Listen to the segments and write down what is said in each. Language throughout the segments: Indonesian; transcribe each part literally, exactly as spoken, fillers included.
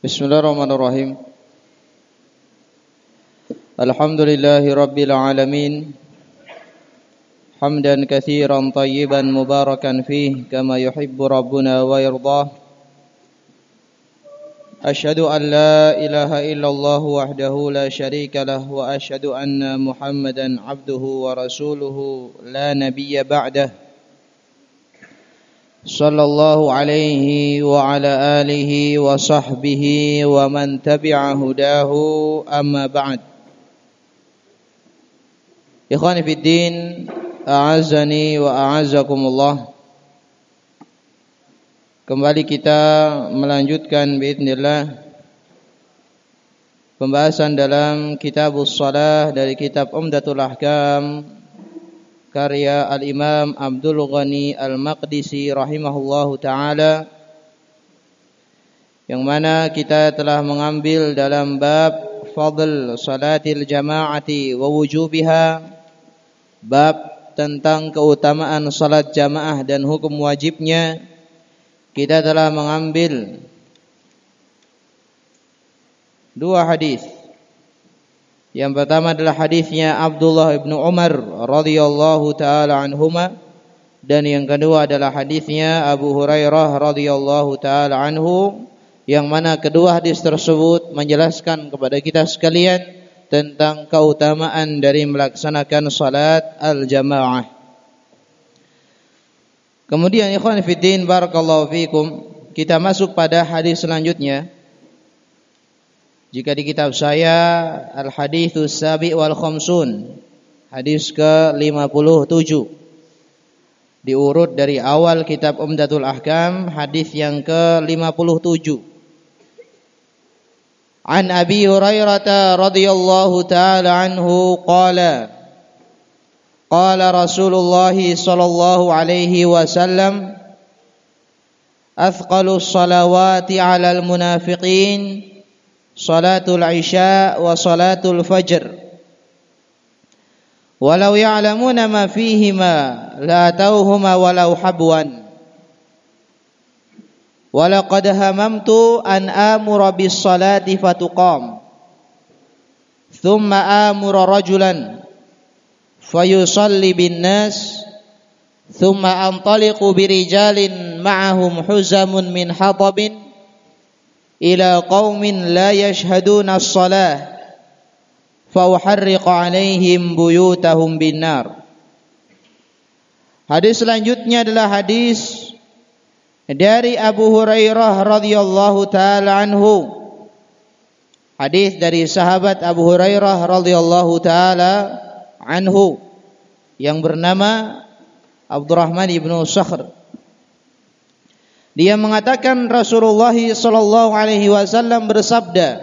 Bismillahirrahmanirrahim. Alhamdulillahi rabbil alamin. Hamdan katsiran tayyiban mubarakan fihi kama yuhibbu rabbuna wa yardah. Asyhadu an la ilaha illallah wahdahu la syarika lah wa asyhadu anna Muhammadan abduhu wa rasuluhu la nabiyya ba'dah. Sallallahu alaihi wa ala alihi wa sahbihi wa man tabi'a hudahu amma ba'd. Ikhwani fid din, a'azzani wa a'azzakumullah. Kembali kita melanjutkan biidznillah pembahasan dalam Kitabus Shalah dari kitab Umdatul Ahkam karya Al-Imam Abdul Ghani Al-Maqdisi rahimahullahu ta'ala, yang mana kita telah mengambil dalam bab fadl salatil jama'ati wa wujubiha, bab tentang keutamaan salat jamaah dan hukum wajibnya. Kita telah mengambil dua hadis. Yang pertama adalah hadisnya Abdullah bin Umar radhiyallahu taala anhuma, dan yang kedua adalah hadisnya Abu Hurairah radhiyallahu taala anhu, yang mana kedua hadis tersebut menjelaskan kepada kita sekalian tentang keutamaan dari melaksanakan salat al-jamaah. Kemudian ikhwan fillah barakallahu fikum, kita masuk pada hadis selanjutnya. Jika di kitab saya Al-Haditsus Sabi' wal Khamsun, hadis ke lima puluh tujuh, diurut dari awal kitab Umdatul Ahkam, hadis yang ke lima puluh tujuh. An Abi Hurairah radhiyallahu taala anhu qala qala Rasulullah sallallahu alaihi wasallam athqalus salawati 'alal munafiqin salatul isya wa salatul fajr walau ya'lamuna ma fihima la atauhuma walau habwan walaqad hamamtu an amura bis salati fatuqam thumma amura rajulan fayusalli bin nas thumma antaliqu birijalin ma'ahum huzamun min hatabin ila qaumin la yashhaduna as-salah fa uharriqu alaihim buyutahum binnar. Hadis selanjutnya adalah hadis dari Abu Hurairah radhiyallahu taala anhu. Hadis dari sahabat Abu Hurairah radhiyallahu taala anhu yang bernama Abdurrahman ibnu Sakhr. Dia mengatakan Rasulullah sallallahu alaihi wasallam bersabda,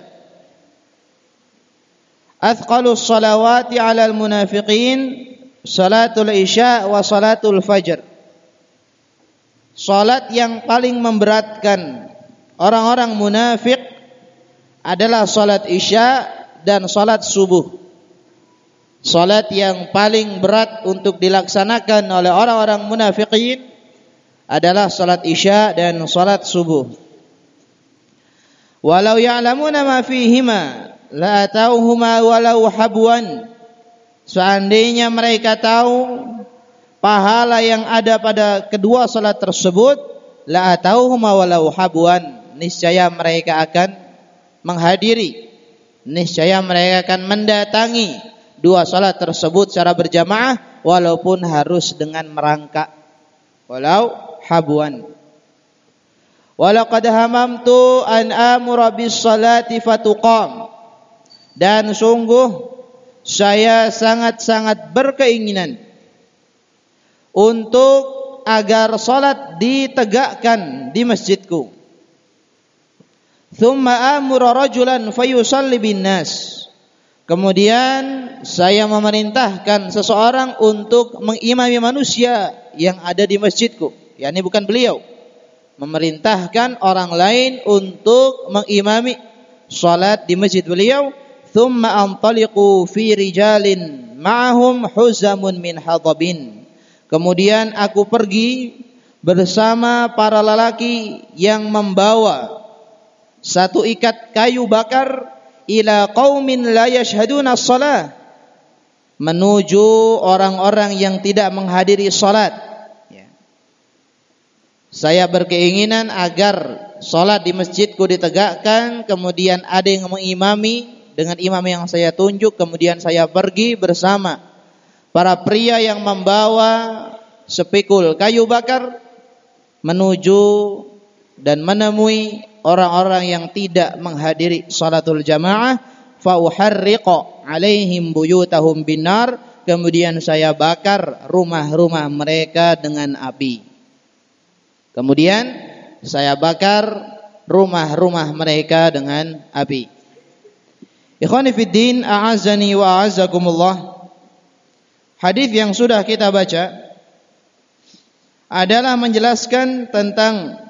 "Athqalus salawati 'alal munafiqin salatul isya wa salatul fajr." Salat yang paling memberatkan orang-orang munafik adalah salat isya dan salat subuh. Salat yang paling berat untuk dilaksanakan oleh orang-orang munafikin adalah salat isya dan salat subuh. Walau ya'lamuna ma fihima la atauhuma walau habwan. Seandainya mereka tahu pahala yang ada pada kedua salat tersebut, la atauhuma walau habwan, niscaya mereka akan menghadiri, niscaya mereka akan mendatangi dua salat tersebut secara berjamaah walaupun harus dengan merangkak. Walau habwan. Walaqad hamamtu an amura bis salati fatuqam. Dan sungguh saya sangat-sangat berkeinginan untuk agar salat ditegakkan di masjidku. Thumma amura rajulan fayusalli bin nas. Kemudian saya memerintahkan seseorang untuk mengimami manusia yang ada di masjidku. yakni bukan beliau, memerintahkan orang lain untuk mengimami salat di masjid beliau. Thumma antaliqu fi rijalin ma'ahum huzamun min hadabin. Kemudian aku pergi bersama para lelaki yang membawa satu ikat kayu bakar ila qaumin la yashhaduna shalah, menuju orang-orang yang tidak menghadiri salat. Ya. Saya berkeinginan agar salat di masjidku ditegakkan, kemudian ada yang mengimami dengan imam yang saya tunjuk, kemudian saya pergi bersama para pria yang membawa sepikul kayu bakar menuju dan menemui orang-orang yang tidak menghadiri salatul jamaah, fa uharriqa alaihim buyutahum binar, kemudian saya bakar rumah-rumah mereka dengan api. Kemudian saya bakar rumah-rumah mereka dengan api. Ikhwani fid din, a'azzani wa a'azzakumullah. Hadis yang sudah kita baca adalah menjelaskan tentang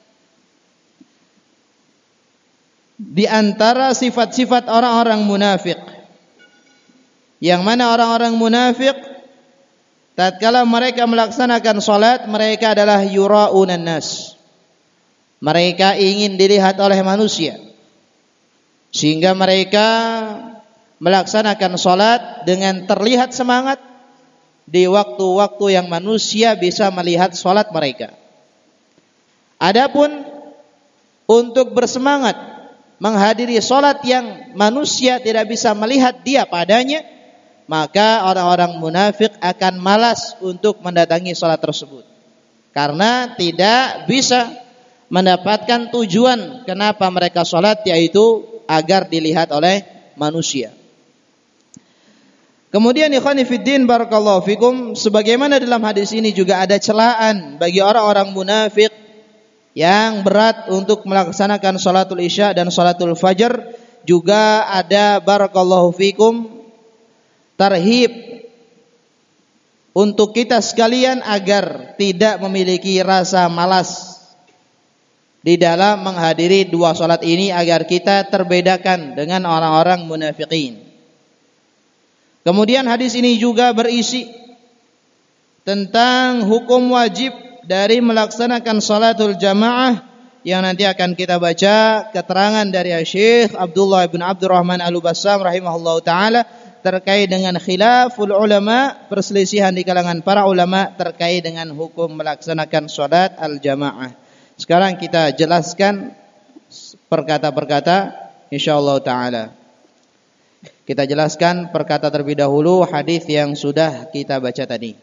di antara sifat-sifat orang-orang munafik, yang mana orang-orang munafik tatkala mereka melaksanakan salat, mereka adalah yura'unan nas. Mereka ingin dilihat oleh manusia, sehingga mereka melaksanakan salat dengan terlihat semangat di waktu-waktu yang manusia bisa melihat salat mereka. Adapun untuk bersemangat menghadiri salat yang manusia tidak bisa melihat dia padanya, maka orang-orang munafik akan malas untuk mendatangi salat tersebut, karena tidak bisa mendapatkan tujuan kenapa mereka salat, yaitu agar dilihat oleh manusia. Kemudian ikhwani fiddin barakallahu fikum, sebagaimana dalam hadis ini juga ada celaan bagi orang-orang munafik yang berat untuk melaksanakan salatul isya dan salatul fajar. Juga ada barakallahu fikum tarhib untuk kita sekalian agar tidak memiliki rasa malas di dalam menghadiri dua salat ini, agar kita terbedakan dengan orang-orang munafikin. Kemudian hadis ini juga berisi tentang hukum wajib dari melaksanakan salatul jamaah, yang nanti akan kita baca keterangan dari Syekh Abdullah bin Abdurrahman Al-Bassam rahimahullahu taala terkait dengan khilaful ulama, perselisihan di kalangan para ulama terkait dengan hukum melaksanakan salat al-jamaah. Sekarang kita jelaskan perkata-perkata insyaallah taala. Kita jelaskan perkata terlebih dahulu hadis yang sudah kita baca tadi.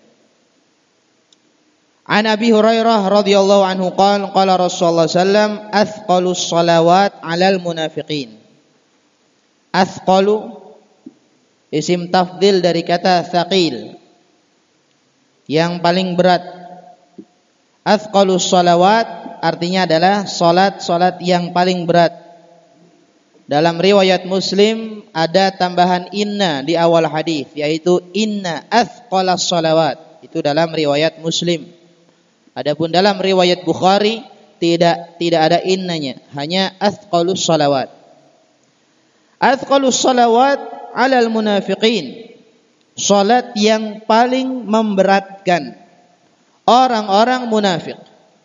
An Abi Hurairah radhiyallahu anhu qala qala Rasulullah sallallahu alaihi wasallam athqalus salawat 'alal munafiqin. Athqalu isim tafdhil dari kata thaqil, yang paling berat. Athqalus salawat artinya adalah salat-salat yang paling berat. Dalam riwayat Muslim ada tambahan inna di awal hadis, yaitu inna athqalas salawat. Itu dalam riwayat Muslim. Adapun dalam riwayat Bukhari tidak tidak ada innanya, hanya athqalus salawat. Athqalus salawat 'alal munafiqin, salat yang paling memberatkan orang-orang munafik.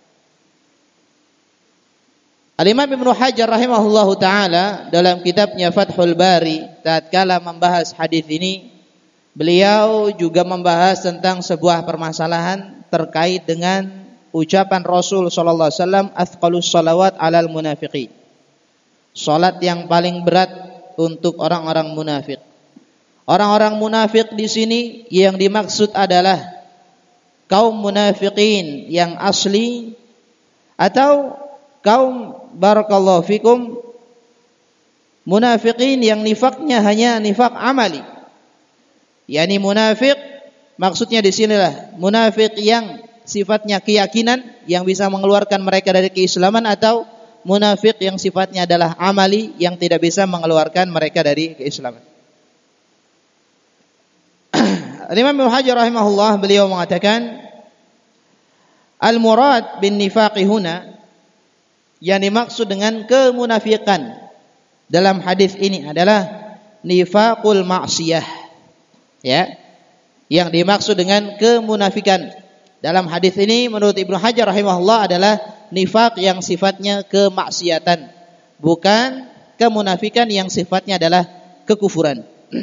Al-Imam Ibnu Hajar rahimahullahu taala dalam kitabnya Fathul Bari tatkala membahas hadis ini, beliau juga membahas tentang sebuah permasalahan terkait dengan ucapan Rasul sallallahu alaihi wasallam athqalus salawat 'alal munafiqin. Salat yang paling berat untuk orang-orang munafik. Orang-orang munafik di sini yang dimaksud adalah kaum munafikin yang asli atau kaum barakallahu fikum munafikin yang nifaknya hanya nifak amali. Yani munafik maksudnya di sinilah munafik yang sifatnya keyakinan yang bisa mengeluarkan mereka dari keislaman, atau munafik yang sifatnya adalah amali yang tidak bisa mengeluarkan mereka dari keislaman. Imam Ibnu Hajar rahimahullah beliau mengatakan al-murad bin nifaqi huna, yang dimaksud dengan kemunafikan dalam hadis ini adalah nifaqul ma'siyah. Ya. Yang dimaksud dengan kemunafikan dalam hadis ini menurut Ibnu Hajar rahimahullah adalah nifaq yang sifatnya kemaksiatan, bukan kemunafikan yang sifatnya adalah kekufuran.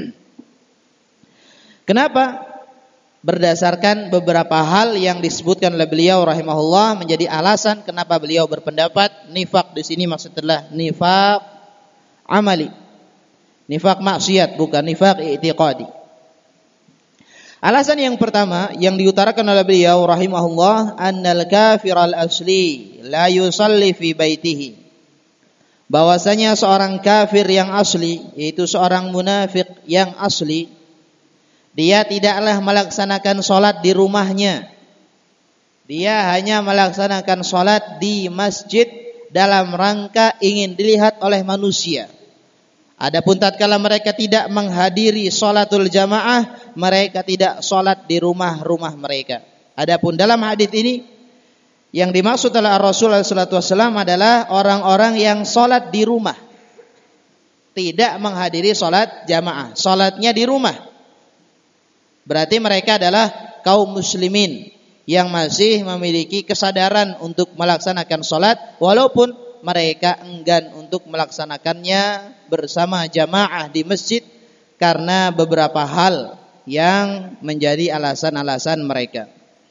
Kenapa? Berdasarkan beberapa hal yang disebutkan oleh beliau rahimahullah menjadi alasan kenapa beliau berpendapat nifak di sini maksudnya nifak amali. Nifak maksiat bukan nifak i'tiqadi. Alasan yang pertama yang diutarakan oleh beliau rahimahullah annal kafir al-asli la yusalli fi baitihi. Bahwasanya seorang kafir yang asli yaitu seorang munafik yang asli dia tidaklah melaksanakan sholat di rumahnya. Dia hanya melaksanakan sholat di masjid dalam rangka ingin dilihat oleh manusia. Adapun tatkala mereka tidak menghadiri sholatul jamaah, mereka tidak sholat di rumah-rumah mereka. Adapun dalam hadis ini yang dimaksud oleh Rasulullah shallallahu alaihi wasallam adalah orang-orang yang sholat di rumah, tidak menghadiri sholat jamaah, sholatnya di rumah. Berarti mereka adalah kaum muslimin yang masih memiliki kesadaran untuk melaksanakan sholat walaupun mereka enggan untuk melaksanakannya bersama jamaah di masjid karena beberapa hal yang menjadi alasan-alasan mereka.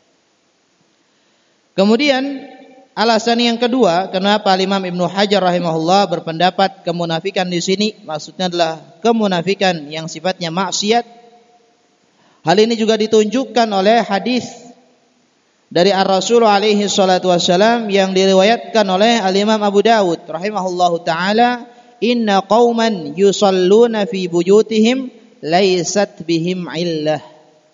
Kemudian alasan yang kedua kenapa Imam Ibnu Hajar rahimahullah berpendapat kemunafikan di sini maksudnya adalah kemunafikan yang sifatnya maksiat. Hal ini juga ditunjukkan oleh hadis dari Ar-Rasul alaihi salatu wassalam yang diriwayatkan oleh Al-Imam Abu Dawud rahimahullahu taala, inna qauman yusalluna fi buyutihim laysat bihim illah.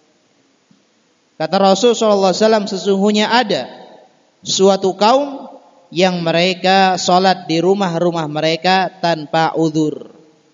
Kata Rasul sallallahu alaihi wasallam, sesungguhnya ada suatu kaum yang mereka salat di rumah-rumah mereka tanpa uzur.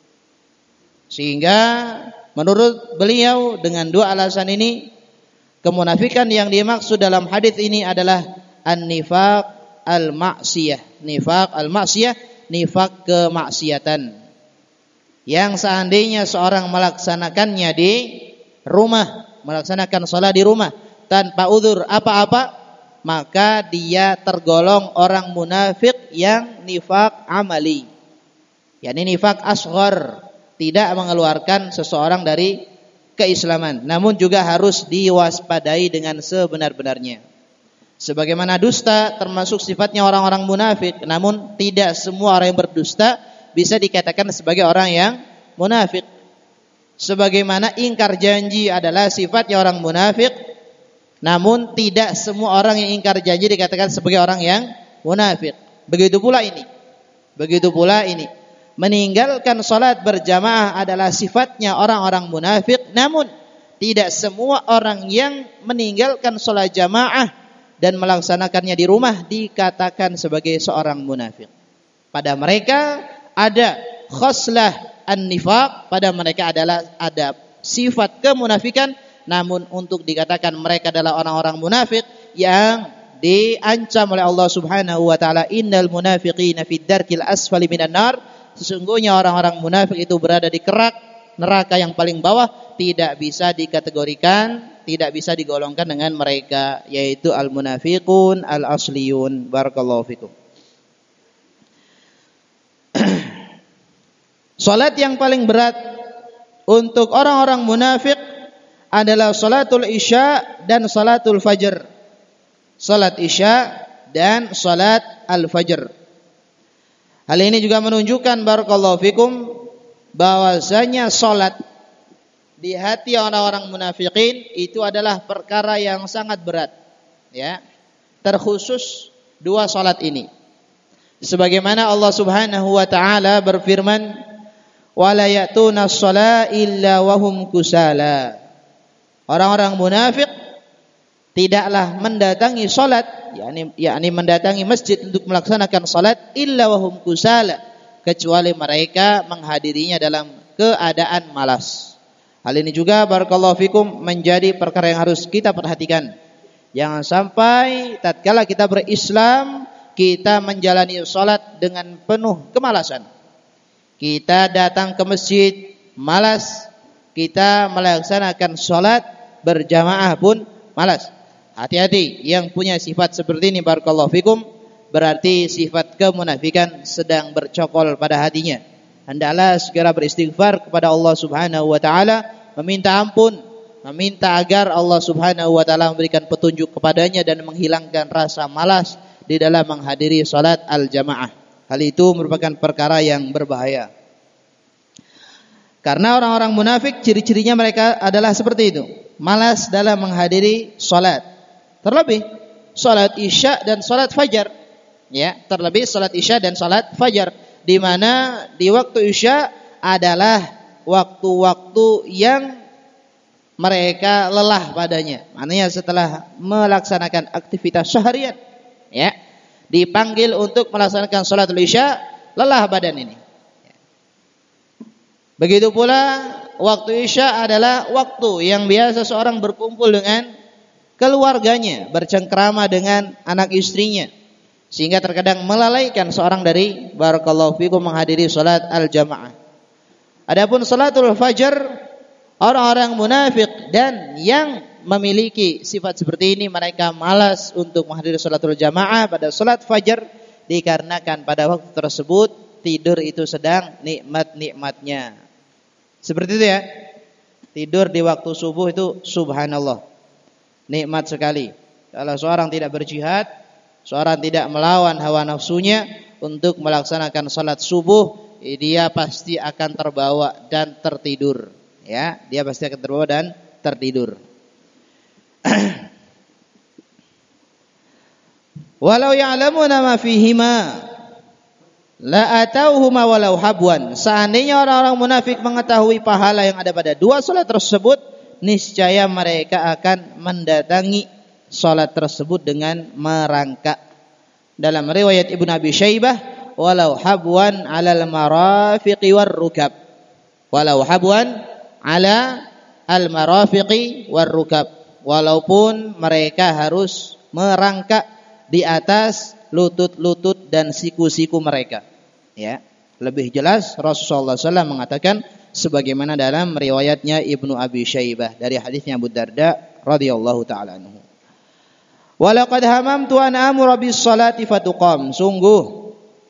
Sehingga menurut beliau dengan dua alasan ini kemunafikan yang dimaksud dalam hadis ini adalah an-nifaq al-ma'siyah. Nifaq al-ma'siyah, nifaq kemaksiatan. Yang seandainya seorang melaksanakannya di rumah, melaksanakan salat di rumah tanpa uzur apa-apa, maka dia tergolong orang munafik yang nifaq amali. yakni nifaq asghar, tidak mengeluarkan seseorang dari keislaman, namun juga harus diwaspadai dengan sebenar-benarnya. Sebagaimana dusta termasuk sifatnya orang-orang munafik, namun tidak semua orang yang berdusta bisa dikatakan sebagai orang yang munafik. Sebagaimana ingkar janji adalah sifatnya orang munafik, namun tidak semua orang yang ingkar janji dikatakan sebagai orang yang munafik. Begitu pula ini. Begitu pula ini. Meninggalkan salat berjamaah adalah sifatnya orang-orang munafik, namun tidak semua orang yang meninggalkan salat jamaah dan melaksanakannya di rumah dikatakan sebagai seorang munafik. Pada mereka ada khoslah an-nifaq, pada mereka adalah ada sifat kemunafikan, namun untuk dikatakan mereka adalah orang-orang munafik yang diancam oleh Allah Subhanahu wa taala, innal munafiqina fid darkil asfali minan nar. Sesungguhnya orang-orang munafik itu berada di kerak neraka yang paling bawah, tidak bisa dikategorikan, tidak bisa digolongkan dengan mereka, yaitu al-munafiqun al-asliyun. Barakallahu fikum. Salat yang paling berat untuk orang-orang munafik adalah salatul isya dan salatul fajr. Salat isya dan salat al-fajr. Hal ini juga menunjukkan barakallahu fikum bahwasanya salat di hati orang-orang munafikin itu adalah perkara yang sangat berat, ya. Terkhusus dua salat ini. Sebagaimana Allah Subhanahu wa taala berfirman, "Wala ya'tuna as-sala illa wa hum kusala." Orang-orang munafik tidaklah mendatangi salat, yakni yakni mendatangi masjid untuk melaksanakan salat illa wa hum kusala, kecuali mereka menghadirinya dalam keadaan malas. Hal ini juga barakallahu fikum menjadi perkara yang harus kita perhatikan. Jangan sampai tatkala kita berislam kita menjalani salat dengan penuh kemalasan. Kita datang ke masjid malas, kita melaksanakan salat berjamaah pun malas. Hati-hati yang punya sifat seperti ini barakallahu fikum, berarti sifat kemunafikan sedang bercokol pada hatinya. Hendaklah segera beristighfar kepada Allah Subhanahu wa taala, meminta ampun, meminta agar Allah Subhanahu wa taala memberikan petunjuk kepadanya dan menghilangkan rasa malas di dalam menghadiri salat al-jamaah. Hal itu merupakan perkara yang berbahaya. Karena orang-orang munafik ciri-cirinya mereka adalah seperti itu, malas dalam menghadiri salat. Terlebih salat Isya dan salat Fajar. Ya, terlebih salat Isya dan salat Fajar, di mana di waktu Isya adalah waktu-waktu yang mereka lelah padanya. Maknanya setelah melaksanakan aktivitas seharian, ya, dipanggil untuk melaksanakan salat Isya, lelah badan ini. Begitu pula waktu Isya adalah waktu yang biasa seorang berkumpul dengan keluarganya, bercengkrama dengan anak istrinya, sehingga terkadang melalaikan seorang dari barakallahu fikum menghadiri salat al-jamaah. Adapun salatul fajar, orang-orang munafik dan yang memiliki sifat seperti ini, mereka malas untuk menghadiri salatul jamaah pada salat fajar, dikarenakan pada waktu tersebut tidur itu sedang nikmat-nikmatnya. Seperti itu ya. Tidur di waktu subuh itu subhanallah, nikmat sekali. Kalau seorang tidak berjihad, seorang tidak melawan hawa nafsunya untuk melaksanakan salat subuh, dia pasti akan terbawa dan tertidur. Ya, dia pasti akan terbawa dan tertidur. Walau ya'lamuna ma fihima la atauhuma walau habwan. Seandainya orang-orang munafik mengetahui pahala yang ada pada dua salat tersebut, niscaya mereka akan mendatangi salat tersebut dengan merangkak. Dalam riwayat Ibnu Abi Syaibah, walau habwan 'alal marafiqi war rukab. Walau habwan 'ala al marafiqi war rukab. Walaupun mereka harus merangkak di atas lutut-lutut dan siku-siku mereka. Ya, lebih jelas Rasulullah sallallahu alaihi wasallam mengatakan sebagaimana dalam riwayatnya Ibnu Abi Syaibah dari hadisnya Abu Darda radhiyallahu taala anhu. Walaqad hamamtu an amura bis salati fatuqam. Sungguh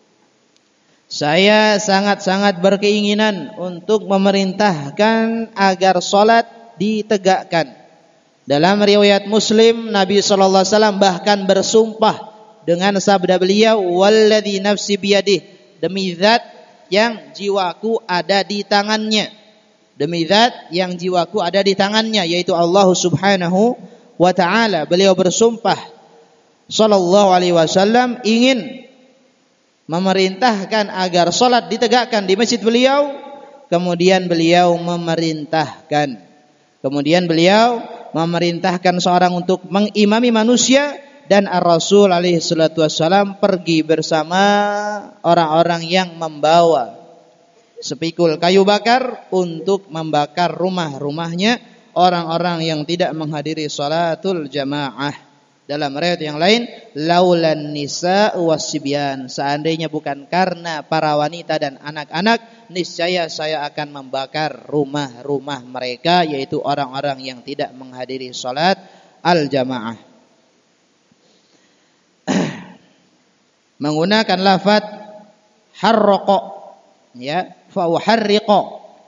saya sangat-sangat berkeinginan untuk memerintahkan agar salat ditegakkan. Dalam riwayat Muslim, Nabi sallallahu alaihi wasallam bahkan bersumpah dengan sabda beliau, walladzi nafsi biyadih, demi zat yang jiwaku ada di tangannya. Demi zat yang jiwaku ada di tangannya, yaitu Allah Subhanahu wa taala. Beliau bersumpah sallallahu alaihi wasallam ingin memerintahkan agar salat ditegakkan di masjid beliau. Kemudian beliau memerintahkan Kemudian beliau memerintahkan seorang untuk mengimami manusia, dan Ar-Rasul alaihi salatu wassalam pergi bersama orang-orang yang membawa sepikul kayu bakar untuk membakar rumah-rumahnya orang-orang yang tidak menghadiri salatul jamaah. Dalam riwayat yang lain, laulan nisa wasibyan, seandainya bukan karena para wanita dan anak-anak, niscaya saya akan membakar rumah-rumah mereka, yaitu orang-orang yang tidak menghadiri salat al-jamaah. Menggunakan lafaz harraqa, ya, fa uharriqa,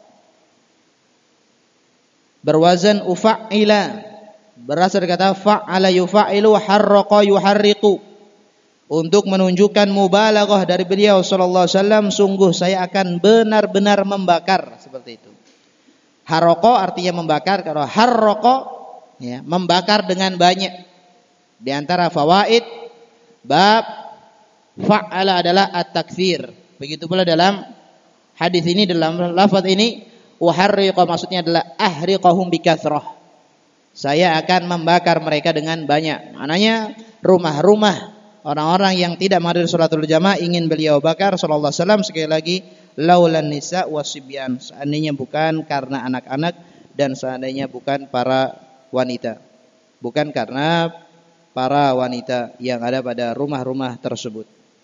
berwazan ufa'ila, berasal dari kata fa'ala yufa'ilu, harraqa yuharriqu, untuk menunjukkan mubalaghah dari beliau sallallahu alaihi wasallam, sungguh saya akan benar-benar membakar, seperti itu. Harraqa artinya membakar, kalau harraqa, ya, membakar dengan banyak. Di antara fawaid bab fa'ala adalah at-takfir. Begitu pula dalam hadis ini, dalam lafaz ini uharriqa, maksudnya adalah ahriqahum bikathrah, saya akan membakar mereka dengan banyak. Maknanya rumah-rumah orang-orang yang tidak menghadiri salatul jamaah ingin beliau bakar sallallahu alaihi wasallam. Sekali lagi, laulan nisa wasibyan, seandainya bukan karena anak-anak dan seandainya bukan para wanita, bukan karena para wanita yang ada pada rumah-rumah tersebut.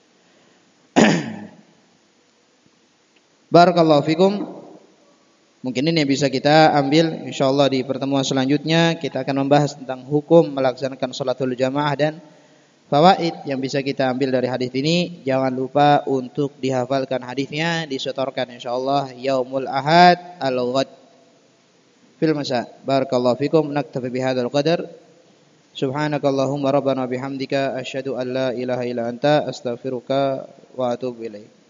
Barakallahu fikum. Mungkin ini yang bisa kita ambil, insyaallah di pertemuan selanjutnya kita akan membahas tentang hukum melaksanakan salatul jamaah dan fawaid yang bisa kita ambil dari hadis ini, jangan lupa untuk dihafalkan hadisnya, disetorkan insyaallah yaumul ahad al-ghad fil masa. Barakallahu fikum, naktafi bihadzal qadar. Subhanakallahumma rabbana bihamdika asyhadu an la ilaha illa anta astaghfiruka wa atubu ilaik.